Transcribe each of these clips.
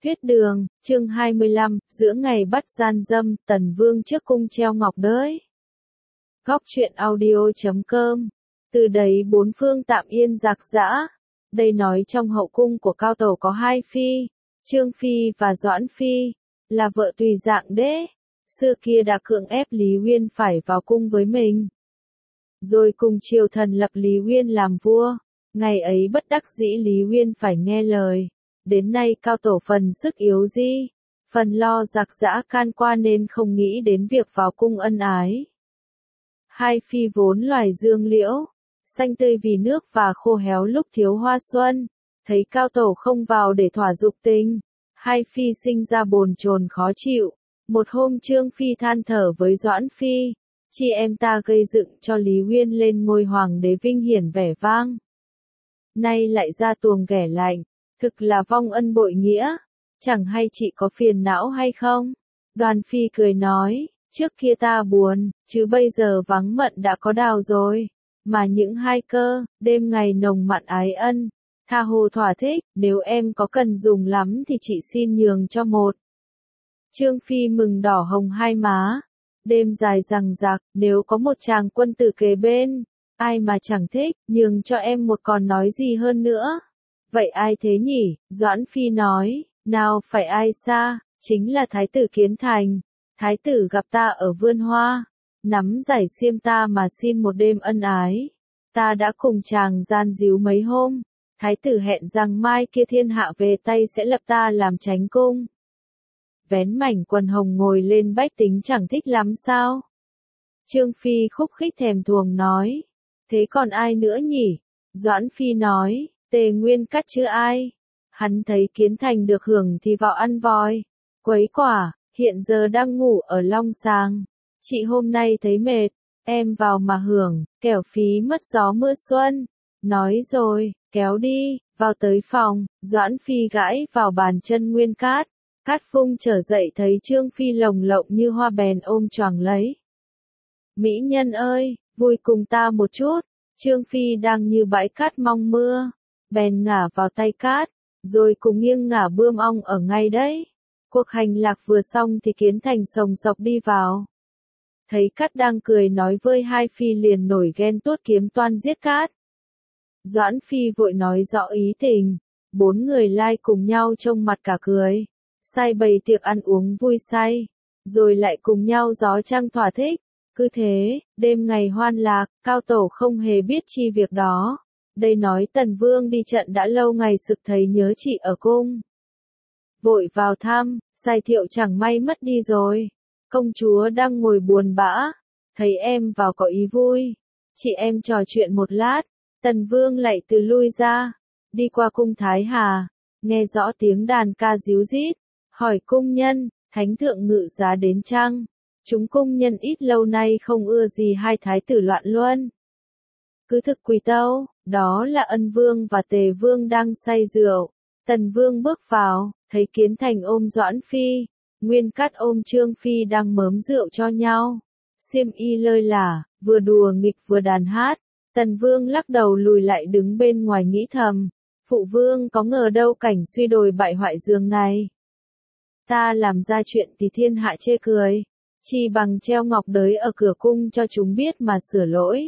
Huyết đường, chương 25, giữa ngày bắt gian dâm, Tần Vương trước cung treo ngọc đới. Góc truyện audio.com. Từ đấy bốn phương tạm yên rạc rã. Đây nói trong hậu cung của Cao Tổ có hai phi, Trương Phi và Doãn Phi, là vợ tùy dạng đế. Xưa kia đã cưỡng ép Lý Uyên phải vào cung với mình. Rồi cùng triều thần lập Lý Uyên làm vua. Ngày ấy bất đắc dĩ Lý Uyên phải nghe lời. Đến nay Cao Tổ phần sức yếu di, phần lo giặc giã can qua nên không nghĩ đến việc vào cung ân ái. Hai phi vốn loài dương liễu, xanh tươi vì nước và khô héo lúc thiếu hoa xuân, thấy Cao Tổ không vào để thỏa dục tình, hai phi sinh ra bồn chồn khó chịu. Một hôm Trương Phi than thở với Doãn Phi, chị em ta gây dựng cho Lý Uyên lên ngôi hoàng đế vinh hiển vẻ vang. Nay lại ra tuồng ghẻ lạnh. Thực là vong ân bội nghĩa, chẳng hay chị có phiền não hay không? Đoàn Phi cười nói, trước kia ta buồn, chứ bây giờ vắng mận đã có đào rồi. Mà những hai cơ, đêm ngày nồng mặn ái ân, tha hồ thỏa thích, nếu em có cần dùng lắm thì chị xin nhường cho một. Trương Phi mừng đỏ hồng hai má, đêm dài rằng rạc, nếu có một chàng quân tử kế bên, ai mà chẳng thích, nhường cho em một còn nói gì hơn nữa. Vậy ai thế nhỉ? Doãn Phi nói, nào phải ai xa, chính là Thái tử Kiến Thành. Thái tử gặp ta ở vườn hoa, nắm giải xiêm ta mà xin một đêm ân ái. Ta đã cùng chàng gian díu mấy hôm, Thái tử hẹn rằng mai kia thiên hạ về tay sẽ lập ta làm chánh cung. Vén mảnh quần hồng ngồi lên bách tính chẳng thích lắm sao? Trương Phi khúc khích thèm thuồng nói, thế còn ai nữa nhỉ? Doãn Phi nói, Tề Nguyên Cát chứ ai. Hắn thấy Kiến Thành được hưởng thì vào ăn voi, quấy quả, hiện giờ đang ngủ ở Long Sàng. Chị hôm nay thấy mệt, em vào mà hưởng, kẻo phí mất gió mưa xuân. Nói rồi, kéo đi, vào tới phòng, Doãn Phi gãi vào bàn chân Nguyên Cát. Cát Phung trở dậy thấy Trương Phi lồng lộng như hoa bèn ôm choàng lấy. Mỹ nhân ơi, vui cùng ta một chút. Trương Phi đang như bãi cát mong mưa. Bèn ngả vào tay Cát, rồi cùng nghiêng ngả bươm ong ở ngay đấy. Cuộc hành lạc vừa xong thì Kiến Thành sồng sộc đi vào. Thấy Cát đang cười nói với hai phi liền nổi ghen tuốt kiếm toan giết Cát. Doãn Phi vội nói rõ ý tình, bốn người lai cùng nhau trông mặt cả cười. Sai bày tiệc ăn uống vui say, rồi lại cùng nhau gió trăng thỏa thích. Cứ thế, đêm ngày hoan lạc, Cao Tổ không hề biết chi việc đó. Đây nói Tần Vương đi trận đã lâu ngày sực thấy nhớ chị ở cung. Vội vào thăm, sai thiệu chẳng may mất đi rồi. Công chúa đang ngồi buồn bã, thấy em vào có ý vui. Chị em trò chuyện một lát, Tần Vương lại từ lui ra, đi qua cung Thái Hà, nghe rõ tiếng đàn ca ríu rít, hỏi cung nhân, thánh thượng ngự giá đến chăng? Chúng cung nhân ít lâu nay không ưa gì hai thái tử loạn luân. Cứ thực quỳ tâu, đó là Ân Vương và Tề Vương đang say rượu. Tần Vương bước vào, thấy Kiến Thành ôm Doãn Phi, Nguyên Cát ôm Trương Phi đang mớm rượu cho nhau. Xiêm y lơi lả, vừa đùa nghịch vừa đàn hát. Tần Vương lắc đầu lùi lại đứng bên ngoài nghĩ thầm, phụ vương có ngờ đâu cảnh suy đồi bại hoại giường này. Ta làm ra chuyện thì thiên hạ chê cười, chi bằng treo ngọc đới ở cửa cung cho chúng biết mà sửa lỗi.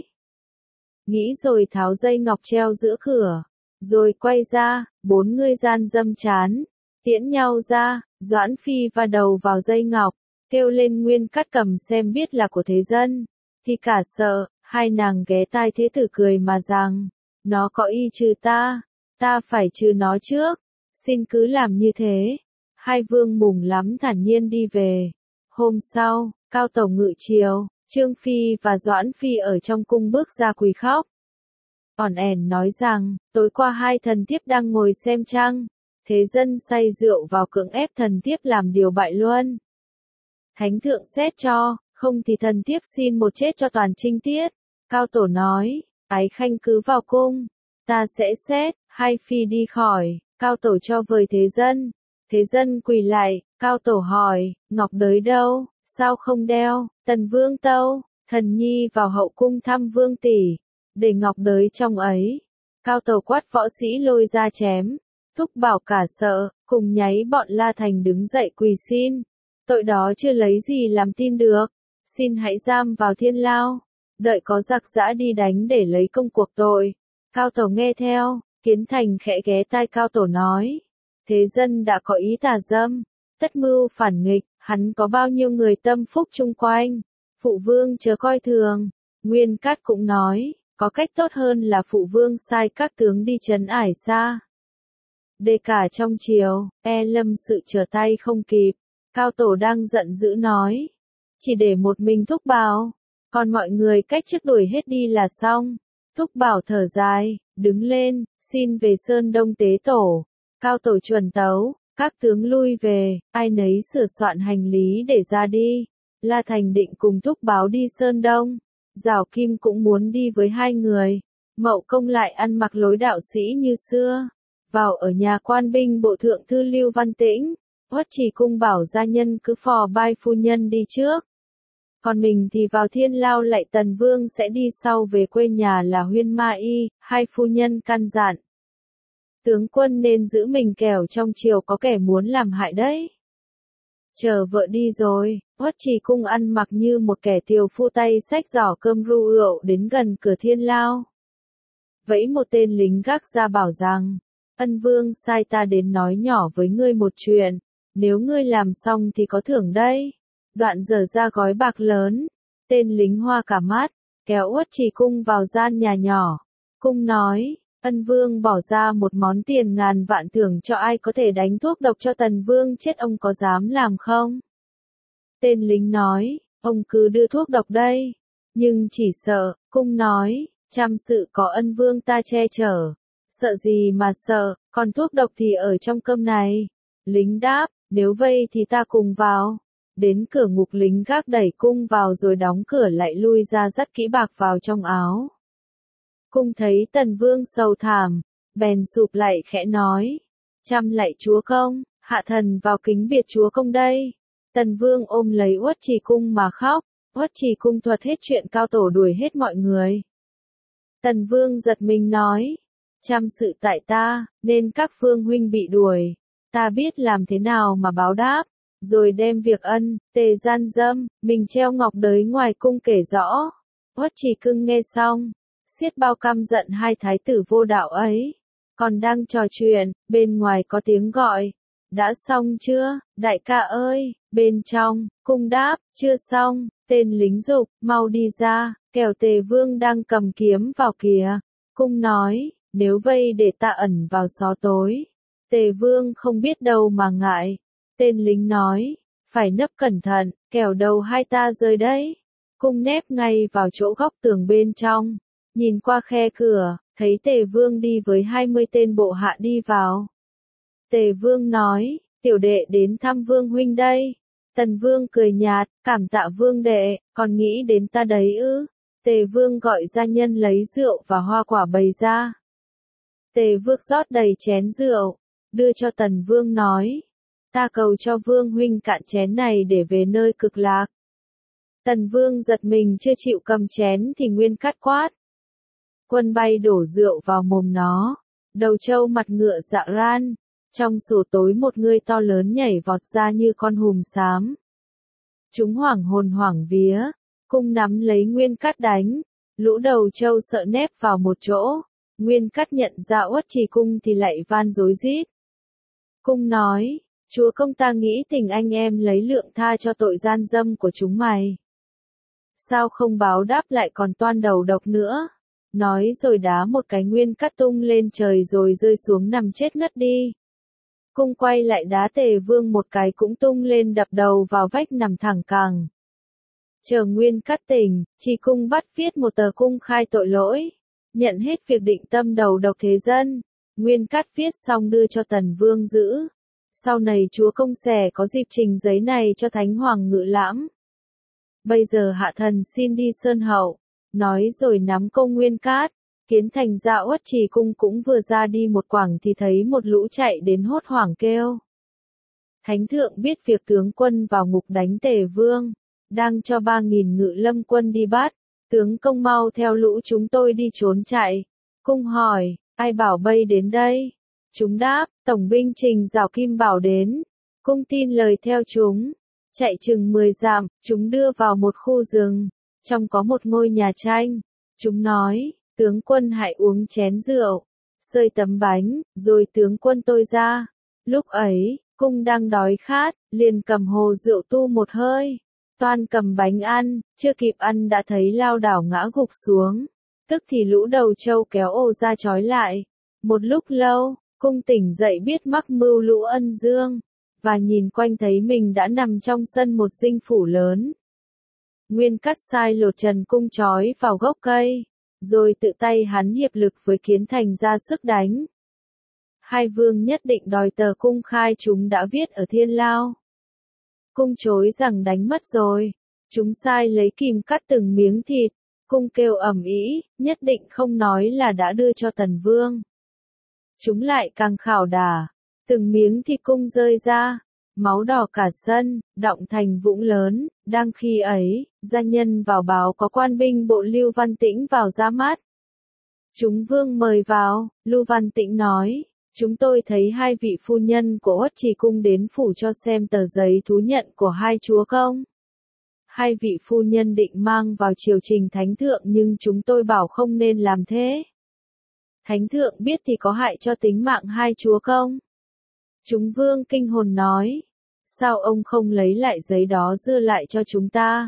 Nghĩ rồi tháo dây ngọc treo giữa cửa, rồi quay ra, bốn người gian dâm chán, tiễn nhau ra, Doãn Phi va đầu vào dây ngọc, kêu lên Nguyên Cát cầm xem biết là của thế dân, thì cả sợ, hai nàng ghé tai thế tử cười mà rằng, nó có ý trừ ta phải trừ nó trước, xin cứ làm như thế. Hai vương mừng lắm thản nhiên đi về. Hôm sau, Cao Tổ ngự triều, Trương Phi và Doãn Phi ở trong cung bước ra quỳ khóc. Ỏn ẻn nói rằng, tối qua hai thần thiếp đang ngồi xem trăng, thế dân say rượu vào cưỡng ép thần thiếp làm điều bại luân. Thánh thượng xét cho, không thì thần thiếp xin một chết cho toàn trinh tiết. Cao Tổ nói, ái khanh cứ vào cung, ta sẽ xét. Hai phi đi khỏi, Cao Tổ cho vời thế dân quỳ lại, Cao Tổ hỏi, ngọc đới đâu, sao không đeo? Tần Vương tâu, thần nhi vào hậu cung thăm vương tỷ, để ngọc đới trong ấy. Cao Tổ quát võ sĩ lôi ra chém, Thúc Bảo cả sợ, cùng nháy bọn La Thành đứng dậy quỳ xin. Tội đó chưa lấy gì làm tin được. Xin hãy giam vào thiên lao. Đợi có giặc giã đi đánh để lấy công cuộc tội. Cao Tổ nghe theo, Kiến Thành khẽ ghé tai Cao Tổ nói. Thế dân đã có ý tà dâm, tất mưu phản nghịch, hắn có bao nhiêu người tâm phúc chung quanh. Phụ vương chớ coi thường. Nguyên Cát cũng nói, có cách tốt hơn là phụ vương sai các tướng đi trấn ải xa. Để cả trong triều, lâm sự trở tay không kịp. Cao Tổ đang giận dữ nói. Chỉ để một mình Thúc Bảo, còn mọi người cách chức đuổi hết đi là xong. Thúc Bảo thở dài, đứng lên, xin về Sơn Đông tế tổ. Cao Tổ chuẩn tấu, các tướng lui về, ai nấy sửa soạn hành lý để ra đi. La Thành định cùng Thúc Báo đi Sơn Đông. Giảo Kim cũng muốn đi với hai người. Mậu Công lại ăn mặc lối đạo sĩ như xưa. Vào ở nhà quan binh bộ thượng thư Lưu Văn Tĩnh. Uất Trì cung bảo gia nhân cứ phò bai phu nhân đi trước. Còn mình thì vào thiên lao lạy Tần Vương sẽ đi sau về quê nhà là Huyên Ma Y, hai phu nhân căn dặn. Tướng quân nên giữ mình kẻo trong triều có kẻ muốn làm hại đấy. Chờ vợ đi rồi, Uất Trì cung ăn mặc như một kẻ tiều phu tay xách giỏ cơm ru rượu đến gần cửa thiên lao. Vẫy một tên lính gác ra bảo rằng, Ân Vương sai ta đến nói nhỏ với ngươi một chuyện, nếu ngươi làm xong thì có thưởng đây. Đoạn giở ra gói bạc lớn, tên lính hoa cả mắt, kéo Uất Trì cung vào gian nhà nhỏ. Cung nói, Ân Vương bỏ ra một món tiền ngàn vạn thưởng cho ai có thể đánh thuốc độc cho Tần Vương chết, ông có dám làm không? Tên lính nói, ông cứ đưa thuốc độc đây. Nhưng chỉ sợ, cung nói, trăm sự có Ân Vương ta che chở. Sợ gì mà sợ, còn thuốc độc thì ở trong cơm này. Lính đáp, nếu vây thì ta cùng vào. Đến cửa ngục lính gác đẩy cung vào rồi đóng cửa lại lui ra dắt kỹ bạc vào trong áo. Cung thấy Tần Vương sầu thảm, bèn sụp lại khẽ nói, trăm lạy chúa công, hạ thần vào kính biệt chúa công đây. Tần Vương ôm lấy Uất Trì cung mà khóc. Uất Trì cung thuật hết chuyện Cao Tổ đuổi hết mọi người. Tần Vương giật mình nói, trăm sự tại ta, nên các phương huynh bị đuổi, ta biết làm thế nào mà báo đáp. Rồi đem việc ân, tề gian dâm, mình treo ngọc đới ngoài cung kể rõ. Uất Trì cung nghe xong, xiết bao căm giận hai thái tử vô đạo ấy. Còn đang trò chuyện, bên ngoài có tiếng gọi. Đã xong chưa, đại ca ơi? Bên trong, cung đáp, chưa xong. Tên lính giục, mau đi ra, kẻo Tề Vương đang cầm kiếm vào kìa. Cung nói, nếu vây để ta ẩn vào xó tối, Tề Vương không biết đâu mà ngại. Tên lính nói, phải nấp cẩn thận, kẻo đầu hai ta rơi đấy. Cung nép ngay vào chỗ góc tường bên trong, nhìn qua khe cửa, thấy Tề Vương đi với 20 tên bộ hạ đi vào. Tề Vương nói, tiểu đệ đến thăm Vương huynh đây. Tần Vương cười nhạt, cảm tạ Vương đệ, còn nghĩ đến ta đấy ư? Tề Vương gọi gia nhân lấy rượu và hoa quả bày ra. Tề Vương rót đầy chén rượu, đưa cho Tần Vương nói, ta cầu cho Vương huynh cạn chén này để về nơi cực lạc. Tần Vương giật mình chưa chịu cầm chén thì Nguyên Cát quát. Quân bay đổ rượu vào mồm nó, đầu trâu mặt ngựa dạ ran. Trong sổ tối một người to lớn nhảy vọt ra như con hùm xám. Chúng hoảng hồn hoảng vía, cung nắm lấy Nguyên Cát đánh, lũ đầu trâu sợ nép vào một chỗ. Nguyên Cát nhận ra Uất Trì cung thì lại van rối rít. Cung nói, chúa công ta nghĩ tình anh em lấy lượng tha cho tội gian dâm của chúng mày. Sao không báo đáp lại còn toan đầu độc nữa? Nói rồi đá một cái Nguyên Cát tung lên trời rồi rơi xuống nằm chết ngất đi. Cung quay lại đá Tề Vương một cái cũng tung lên đập đầu vào vách nằm thẳng cẳng. Chờ Nguyên Cát tỉnh, Trì cung bắt viết một tờ cung khai tội lỗi, nhận hết việc định tâm đầu độc thế dân. Nguyên Cát viết xong đưa cho Tần Vương giữ. Sau này chúa công sẽ có dịp trình giấy này cho Thánh Hoàng ngự lãm. Bây giờ hạ thần xin đi Sơn Hậu. Nói rồi nắm công Nguyên Cát. Kiến Thành ra Uất Trì cung cũng vừa ra đi một quãng thì thấy một lũ chạy đến hốt hoảng kêu. Thánh thượng biết việc tướng quân vào ngục đánh Tề Vương, đang cho 3.000 ngự lâm quân đi bắt, tướng công mau theo lũ chúng tôi đi trốn chạy. Cung hỏi, ai bảo bây đến đây? Chúng đáp, Tổng binh Trình Giảo Kim Bảo đến, cung tin lời theo chúng. Chạy chừng 10 dặm, chúng đưa vào một khu rừng, trong có một ngôi nhà tranh. Chúng nói, tướng quân hãy uống chén rượu, xơi tấm bánh, rồi tướng quân tôi ra. Lúc ấy, cung đang đói khát, liền cầm hồ rượu tu một hơi. Toan cầm bánh ăn, chưa kịp ăn đã thấy lao đảo ngã gục xuống. Tức thì lũ đầu trâu kéo ồ ra trói lại. Một lúc lâu, cung tỉnh dậy biết mắc mưu lũ ân dương, và nhìn quanh thấy mình đã nằm trong sân một dinh phủ lớn. Nguyên Cắt sai lột trần cung trói vào gốc cây, rồi tự tay hắn hiệp lực với Kiến Thành ra sức đánh. Hai vương nhất định đòi tờ cung khai chúng đã viết ở Thiên Lao. Cung chối rằng đánh mất rồi, chúng sai lấy kìm cắt từng miếng thịt, cung kêu ầm ĩ, nhất định không nói là đã đưa cho Tần Vương. Chúng lại càng khảo đả, từng miếng thịt cung rơi ra, máu đỏ cả sân, đọng thành vũng lớn. Đang khi ấy, gia nhân vào báo có quan binh bộ Lưu Văn Tĩnh vào ra mắt. Chúng vương mời vào, Lưu Văn Tĩnh nói, chúng tôi thấy hai vị phu nhân của Uất Trì cung đến phủ cho xem tờ giấy thú nhận của hai chúa công. Hai vị phu nhân định mang vào triều trình thánh thượng nhưng chúng tôi bảo không nên làm thế. Thánh thượng biết thì có hại cho tính mạng hai chúa công. Chúng vương kinh hồn nói, sao ông không lấy lại giấy đó đưa lại cho chúng ta?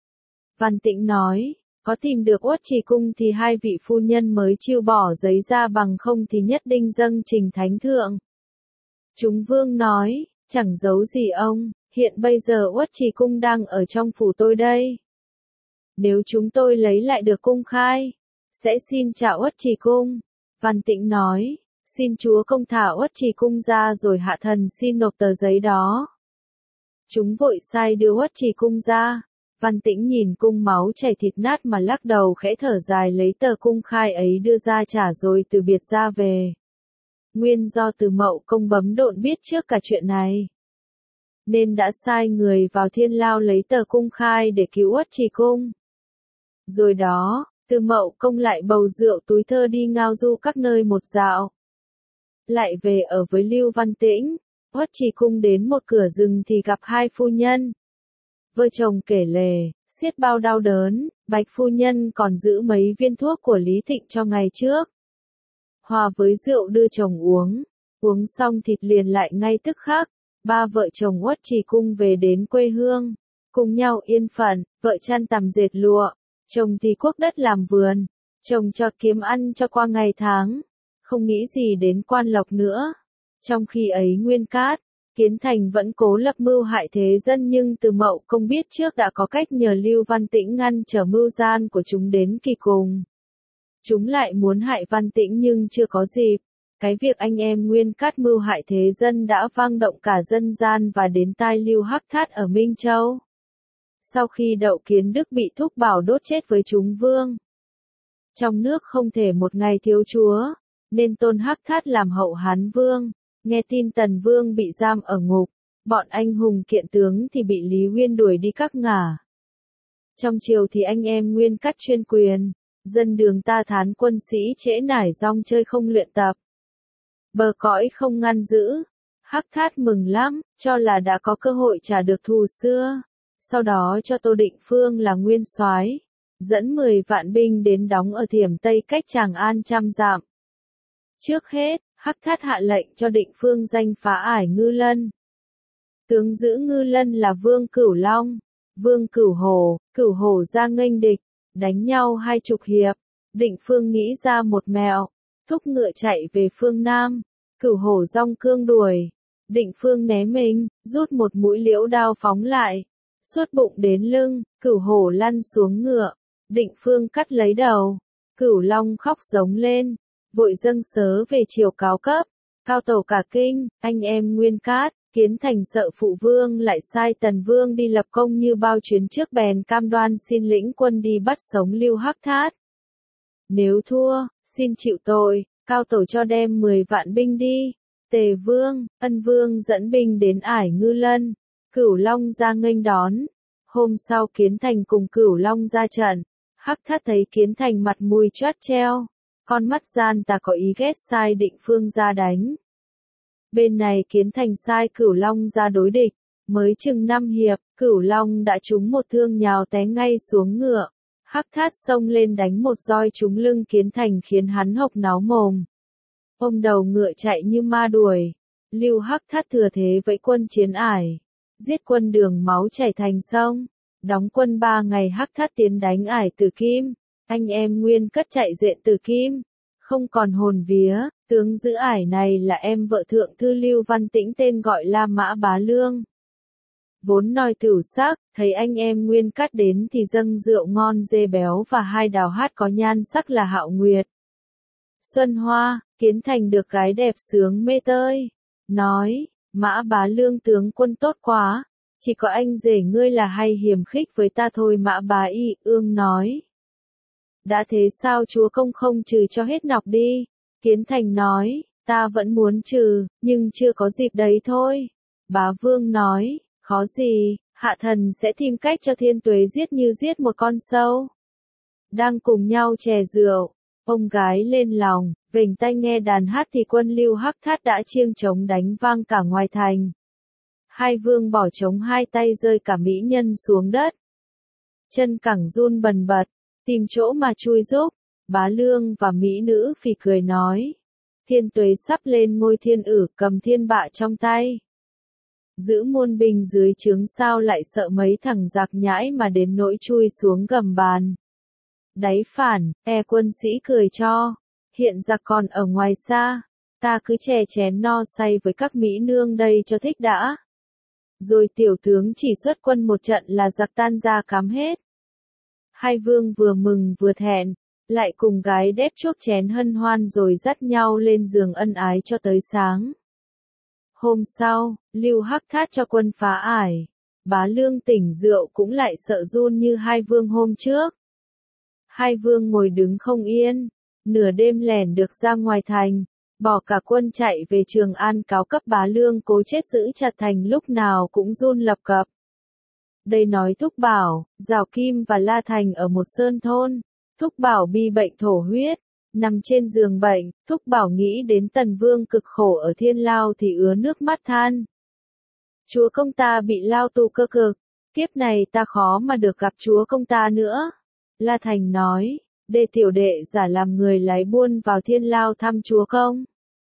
Văn Tĩnh nói, có tìm được Uất Trì cung thì hai vị phu nhân mới chịu bỏ giấy ra, bằng không thì nhất định dâng trình thánh thượng. Chúng vương nói, chẳng giấu gì ông, hiện bây giờ Uất Trì cung đang ở trong phủ tôi đây. Nếu chúng tôi lấy lại được cung khai, sẽ xin trả Uất Trì cung. Văn Tĩnh nói, xin chúa công thả Uất Trì cung ra rồi hạ thần xin nộp tờ giấy đó. Chúng vội sai đưa Uất Trì cung ra. Văn Tĩnh nhìn cung máu chảy thịt nát mà lắc đầu khẽ thở dài, lấy tờ cung khai ấy đưa ra trả rồi từ biệt ra về. Nguyên do Từ Mậu Công bấm độn biết trước cả chuyện này, nên đã sai người vào Thiên Lao lấy tờ cung khai để cứu Uất Trì cung. Rồi đó, Từ Mậu Công lại bầu rượu túi thơ đi ngao du các nơi một dạo. Lại về ở với Lưu Văn Tĩnh. Uất Trì cung đến một cửa rừng thì gặp hai phu nhân. Vợ chồng kể lể, xiết bao đau đớn, Bạch phu nhân còn giữ mấy viên thuốc của Lý Thịnh cho ngày trước. Hòa với rượu đưa chồng uống, uống xong thịt liền lại ngay tức khắc. Ba vợ chồng Uất Trì cung về đến quê hương, cùng nhau yên phận, vợ chăn tằm dệt lụa, chồng thì cuốc đất làm vườn, chồng cho kiếm ăn cho qua ngày tháng, không nghĩ gì đến quan lộc nữa. Trong khi ấy Nguyên Cát, Kiến Thành vẫn cố lập mưu hại thế dân, nhưng Từ Mậu Công biết trước đã có cách nhờ Lưu Văn Tĩnh ngăn trở mưu gian của chúng đến kỳ cùng. Chúng lại muốn hại Văn Tĩnh nhưng chưa có dịp. Cái việc anh em Nguyên Cát mưu hại thế dân đã vang động cả dân gian và đến tai Lưu Hắc Thát ở Minh Châu. Sau khi Đậu Kiến Đức bị thúc bảo đốt chết với chúng vương, trong nước không thể một ngày thiếu chúa, nên tôn Hắc Thát làm hậu Hán vương. Nghe tin Tần Vương bị giam ở ngục, bọn anh hùng kiện tướng thì bị Lý Uyên đuổi đi các ngả. Trong triều thì anh em Nguyên Cát chuyên quyền, dân đường ta thán quân sĩ trễ nải rong chơi không luyện tập. Bờ cõi không ngăn giữ, Hắc Thát mừng lắm, cho là đã có cơ hội trả được thù xưa. Sau đó cho Tô Định Phương là nguyên soái, dẫn 10 vạn binh đến đóng ở Thiểm Tây cách Tràng An trăm dặm. Trước hết, Hắc Thát hạ lệnh cho Định Phương danh phá ải Ngư Lân. Tướng giữ Ngư Lân là Vương Cửu Long, Vương Cửu Hổ ra nghênh địch, đánh nhau 20 hiệp. Định Phương nghĩ ra một mẹo, thúc ngựa chạy về phương Nam, Cửu Hổ dong cương đuổi. Định Phương né mình, rút một mũi liễu đao phóng lại, suốt bụng đến lưng, Cửu Hổ lăn xuống ngựa. Định Phương cắt lấy đầu, Cửu Long khóc giống lên, vội dâng sớ về triều cáo cấp. Cao Tẩu cả kinh, anh em Nguyên Cát, Kiến Thành sợ phụ vương lại sai Tần Vương đi lập công như bao chuyến trước, bèn cam đoan xin lĩnh quân đi bắt sống Lưu Hắc Thát. Nếu thua, xin chịu tội. Cao Tẩu cho đem 10 vạn binh đi. Tề Vương, Ân Vương dẫn binh đến ải Ngư Lân, Cửu Long ra nghênh đón. Hôm sau Kiến Thành cùng Cửu Long ra trận. Hắc Thát thấy Kiến Thành mặt mùi choát treo, con mắt gian tà có ý ghét sai Định Phương ra đánh. Bên này Kiến Thành sai Cửu Long ra đối địch, mới chừng 5 hiệp, Cửu Long đã trúng một thương nhào té ngay xuống ngựa. Hắc Thát xông lên đánh một roi trúng lưng Kiến Thành khiến hắn hộc náo mồm. Ôm đầu ngựa chạy như ma đuổi. Lưu Hắc Thát thừa thế vẫy quân chiến ải. Giết quân Đường máu chảy thành sông. Đóng quân 3 ngày Hắc Thát tiến đánh ải Tử Kim. Anh em Nguyên Cất chạy dện Tử Kim. Không còn hồn vía, tướng giữ ải này là em vợ thượng thư Lưu Văn Tĩnh tên gọi là Mã Bá Lương. Vốn nói tửu sắc, thấy anh em Nguyên Cát đến thì dâng rượu ngon dê béo và 2 đào hát có nhan sắc là Hạo Nguyệt. Xuân Hoa, Kiến Thành được gái đẹp sướng mê tơi. Nói, Mã Bá Lương tướng quân tốt quá, chỉ có anh rể ngươi là hay hiềm khích với ta thôi. Mã Bá Y Ương nói. Đã thế sao chúa công không trừ cho hết nọc đi? Kiến Thành nói, ta vẫn muốn trừ, nhưng chưa có dịp đấy thôi. Bá Vương nói, khó gì, hạ thần sẽ tìm cách cho Thiên Tuế giết như giết một con sâu. Đang cùng nhau chè rượu, ông gái lên lòng, vểnh tai nghe đàn hát thì quân Lưu Hắc Thát đã chiêng trống đánh vang cả ngoài thành. Hai vương bỏ trống hai tay rơi cả mỹ nhân xuống đất. Chân cẳng run bần bật, tìm chỗ mà chui giúp. Bá Lương và mỹ nữ phì cười nói. Thiên Tuế sắp lên ngôi thiên ử cầm thiên bạ trong tay. Giữ muôn binh dưới trướng sao lại sợ mấy thằng giặc nhãi mà đến nỗi chui xuống gầm bàn. Đáy phản, quân sĩ cười cho. Hiện giặc còn ở ngoài xa. Ta cứ chè chén no say với các mỹ nương đây cho thích đã. Rồi tiểu tướng chỉ xuất quân một trận là giặc tan ra cám hết. Hai vương vừa mừng vừa thẹn, lại cùng gái đép chuốc chén hân hoan rồi dắt nhau lên giường ân ái cho tới sáng. Hôm sau, Lưu Hắc Thát cho quân phá ải. Bá Lương tỉnh rượu cũng lại sợ run như hai vương hôm trước. Hai vương ngồi đứng không yên, nửa đêm lẻn được ra ngoài thành, bỏ cả quân chạy về Trường An cáo cấp Bá Lương cố chết giữ chặt thành lúc nào cũng run lập cập. Đây nói Thúc Bảo, Giào Kim và La Thành ở một sơn thôn. Thúc Bảo bị bệnh thổ huyết, nằm trên giường bệnh, Thúc Bảo nghĩ đến Tần Vương cực khổ ở thiên lao thì ứa nước mắt than. Chúa công ta bị lao tù cơ cực, kiếp này ta khó mà được gặp chúa công ta nữa. La Thành nói, để tiểu đệ giả làm người lái buôn vào thiên lao thăm chúa công.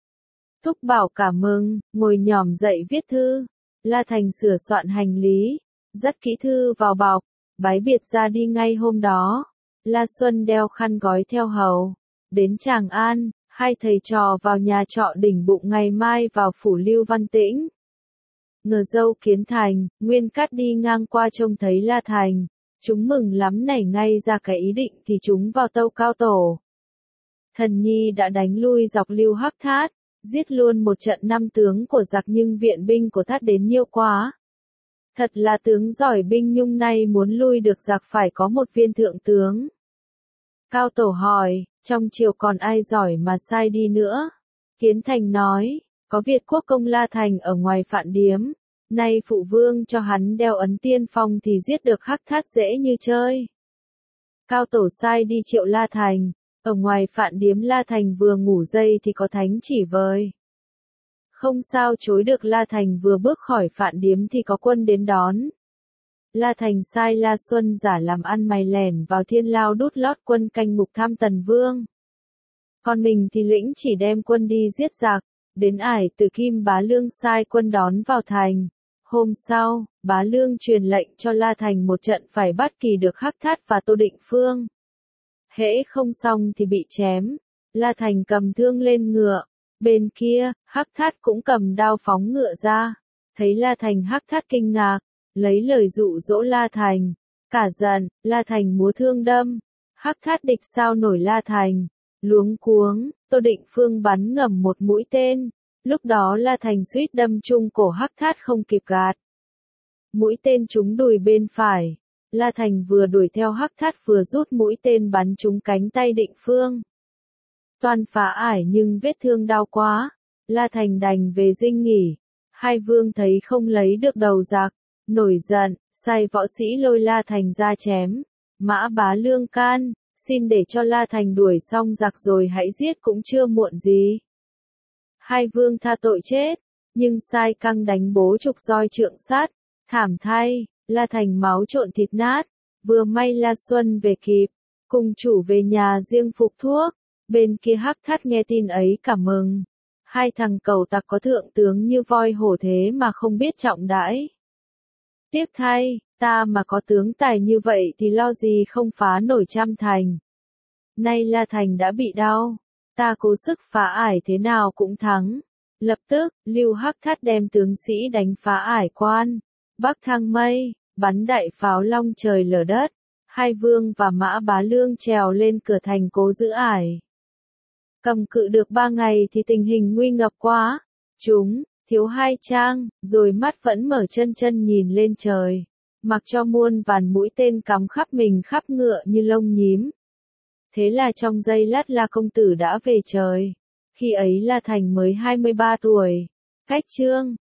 Thúc Bảo cảm mừng, ngồi nhỏm dậy viết thư. La Thành sửa soạn hành lý, dắt kỹ thư vào bọc, bái biệt ra đi ngay hôm đó. La Xuân đeo khăn gói theo hầu. Đến Tràng An, hai thầy trò vào nhà trọ đỉnh bụng ngày mai vào phủ Lưu Văn Tĩnh. Ngờ dâu Kiến Thành, Nguyên Cát đi ngang qua trông thấy La Thành. Chúng mừng lắm nảy ngay ra cái ý định thì chúng vào tâu cao tổ. Thần nhi đã đánh lui dọc Lưu Hắc Thát, giết luôn một trận 5 tướng của giặc nhưng viện binh của Thát đến nhiều quá. Thật là tướng giỏi binh nhung nay muốn lui được giặc phải có một viên thượng tướng. Cao tổ hỏi, trong triều còn ai giỏi mà sai đi nữa? Kiến Thành nói, có Việt quốc công La Thành ở ngoài Phạn Điếm. Nay phụ vương cho hắn đeo ấn tiên phong thì giết được Hắc Thát dễ như chơi. Cao tổ sai đi triệu La Thành, ở ngoài Phạn Điếm La Thành vừa ngủ dây thì có thánh chỉ vời. Không sao chối được La Thành vừa bước khỏi Phạn Điếm thì có quân đến đón. La Thành sai La Xuân giả làm ăn mày lẻn vào thiên lao đút lót quân canh ngục thăm Tần Vương. Còn mình thì lĩnh chỉ đem quân đi giết giặc, đến ải Tử Kim Bá Lương sai quân đón vào thành. Hôm sau, Bá Lương truyền lệnh cho La Thành một trận phải bắt kỳ được Hắc Thát và Tô Định Phương. Hễ không xong thì bị chém. La Thành cầm thương lên ngựa. Bên kia, Hắc Thát cũng cầm đao phóng ngựa ra. Thấy La Thành Hắc Thát kinh ngạc, lấy lời dụ dỗ La Thành. Cả giận, La Thành múa thương đâm. Hắc Thát địch sao nổi La Thành. Luống cuống, Tô Định Phương bắn ngầm một mũi tên. Lúc đó La Thành suýt đâm trúng cổ Hắc Thát không kịp gạt. Mũi tên trúng đùi bên phải. La Thành vừa đuổi theo Hắc Thát vừa rút mũi tên bắn trúng cánh tay Định Phương. Toàn phá ải nhưng vết thương đau quá. La Thành đành về dinh nghỉ. Hai vương thấy không lấy được đầu giặc, nổi giận, sai võ sĩ lôi La Thành ra chém. Mã Bá Lương can, xin để cho La Thành đuổi xong giặc rồi hãy giết cũng chưa muộn gì. Hai vương tha tội chết, Nhưng sai căng đánh bố trục roi trượng sát, thảm thay, La Thành máu trộn thịt nát, vừa may La Xuân về kịp, cùng chủ về nhà riêng phục thuốc, bên kia Hắc Thát nghe tin ấy cảm mừng. Hai thằng cẩu tặc có thượng tướng như voi hổ thế mà không biết trọng đãi. Tiếc thay, ta mà có tướng tài như vậy thì lo gì không phá nổi Trăm Thành. Nay La Thành đã bị đau, ta cố sức phá ải thế nào cũng thắng. Lập tức, Lưu Hắc Thát đem tướng sĩ đánh phá ải quan, bắc thang mây, bắn đại pháo long trời lở đất. Hai vương và Mã Bá Lương trèo lên cửa thành cố giữ ải. Cầm cự được 3 ngày thì tình hình nguy ngập quá. Chúng, thiếu hai trang, rồi mắt vẫn mở chân chân nhìn lên trời. Mặc cho muôn vàn mũi tên cắm khắp mình khắp ngựa như lông nhím. Thế là trong giây lát La công tử đã về trời. Khi ấy La Thành mới 23 tuổi. Cách chương